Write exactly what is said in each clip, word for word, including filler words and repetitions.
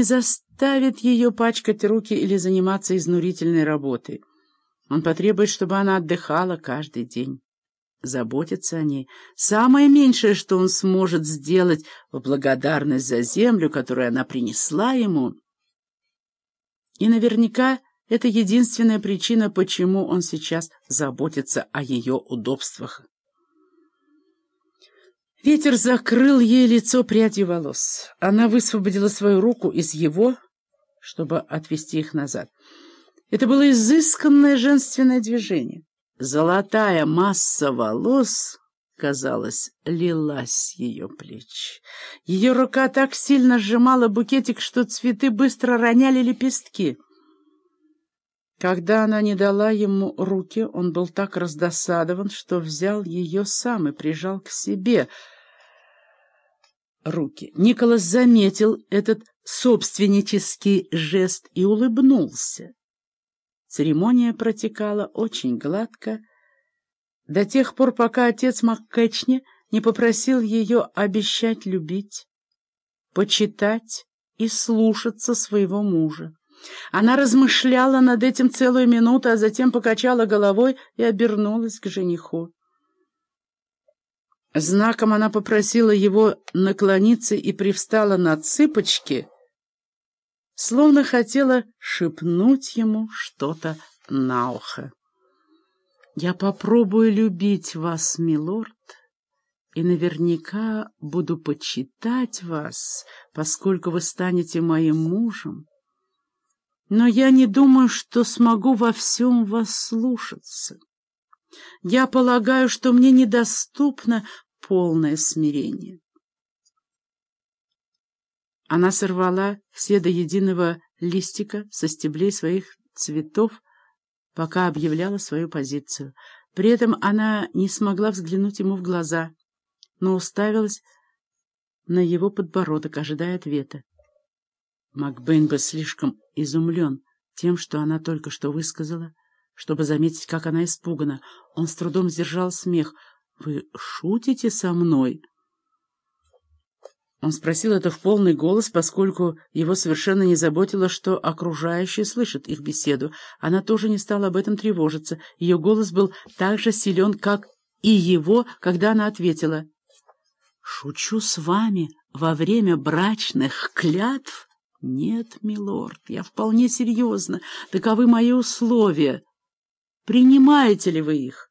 не заставит ее пачкать руки или заниматься изнурительной работой. Он потребует, чтобы она отдыхала каждый день, заботиться о ней. Самое меньшее, что он сможет сделать в благодарность за землю, которую она принесла ему. И наверняка это единственная причина, почему он сейчас заботится о ее удобствах. Ветер закрыл ей лицо прядью волос. Она высвободила свою руку из его, чтобы отвести их назад. Это было изысканное женственное движение. Золотая масса волос, казалось, лилась с ее плеч. Ее рука так сильно сжимала букетик, что цветы быстро роняли лепестки. Когда она не дала ему руки, он был так раздосадован, что взял ее сам и прижал к себе руки. Николас заметил этот собственнический жест и улыбнулся. Церемония протекала очень гладко, до тех пор, пока отец МакКетчни не попросил ее обещать любить, почитать и слушаться своего мужа. Она размышляла над этим целую минуту, а затем покачала головой и обернулась к жениху. Знаком она попросила его наклониться и привстала на цыпочки, словно хотела шепнуть ему что-то на ухо. «Я попробую любить вас, милорд, и наверняка буду почитать вас, поскольку вы станете моим мужем. Но я не думаю, что смогу во всем вас слушаться. Я полагаю, что мне недоступно полное смирение». Она сорвала все до единого листика со стеблей своих цветов, пока объявляла свою позицию. При этом она не смогла взглянуть ему в глаза, но уставилась на его подбородок, ожидая ответа. МакБэйн был слишком изумлен тем, что она только что высказала, чтобы заметить, как она испугана. Он с трудом сдержал смех. «Вы шутите со мной?» Он спросил это в полный голос, поскольку его совершенно не заботило, что окружающие слышат их беседу. Она тоже не стала об этом тревожиться. Ее голос был так же силен, как и его, когда она ответила: «Шучу с вами во время брачных клятв? Нет, милорд, я вполне серьезно. Таковы мои условия. Принимаете ли вы их?»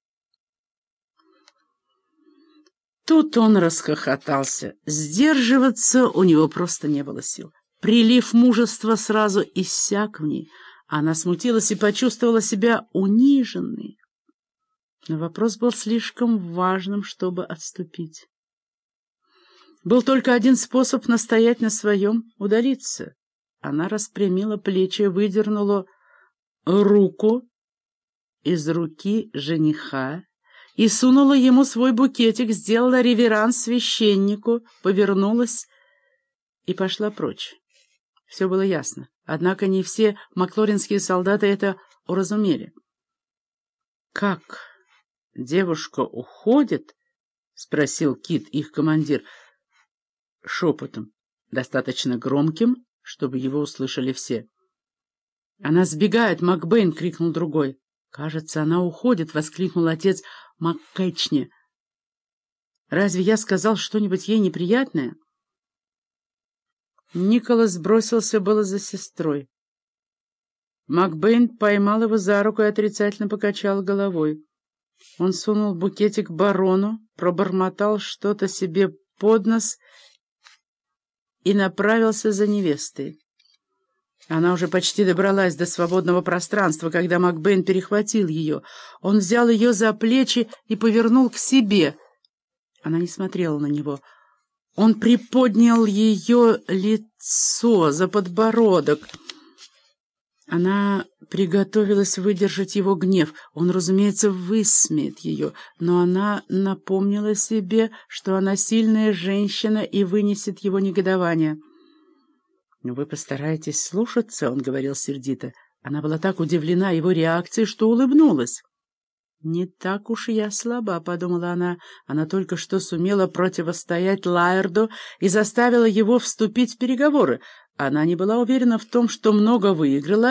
Тут он расхохотался. Сдерживаться у него просто не было сил. Прилив мужества сразу иссяк в ней. Она смутилась и почувствовала себя униженной. Но вопрос был слишком важным, чтобы отступить. Был только один способ настоять на своем — удалиться. Она распрямила плечи, выдернула руку из руки жениха и сунула ему свой букетик, сделала реверанс священнику, повернулась и пошла прочь. Все было ясно, однако не все маклоринские солдаты это уразумели. «Как? Девушка уходит?» — спросил Кит, их командир, шепотом, достаточно громким, чтобы его услышали все. «Она сбегает, МакБэйн!» — крикнул другой. «Кажется, она уходит!» — воскликнул отец МакКетчни. «Разве я сказал что-нибудь ей неприятное?» Николас бросился было за сестрой. МакБэйн поймал его за руку и отрицательно покачал головой. Он сунул букетик барону, пробормотал что-то себе под нос и направился за невестой. Она уже почти добралась до свободного пространства, когда МакБэйн перехватил ее. Он взял ее за плечи и повернул к себе. Она не смотрела на него. Он приподнял ее лицо за подбородок. Она приготовилась выдержать его гнев. Он, разумеется, высмеет ее, но она напомнила себе, что она сильная женщина и вынесет его негодование. «Вы постараетесь слушаться», — он говорил сердито. Она была так удивлена его реакцией, что улыбнулась. «Не так уж я слаба», — подумала она. Она только что сумела противостоять Лаэрду и заставила его вступить в переговоры. Она не была уверена в том, что много выиграла,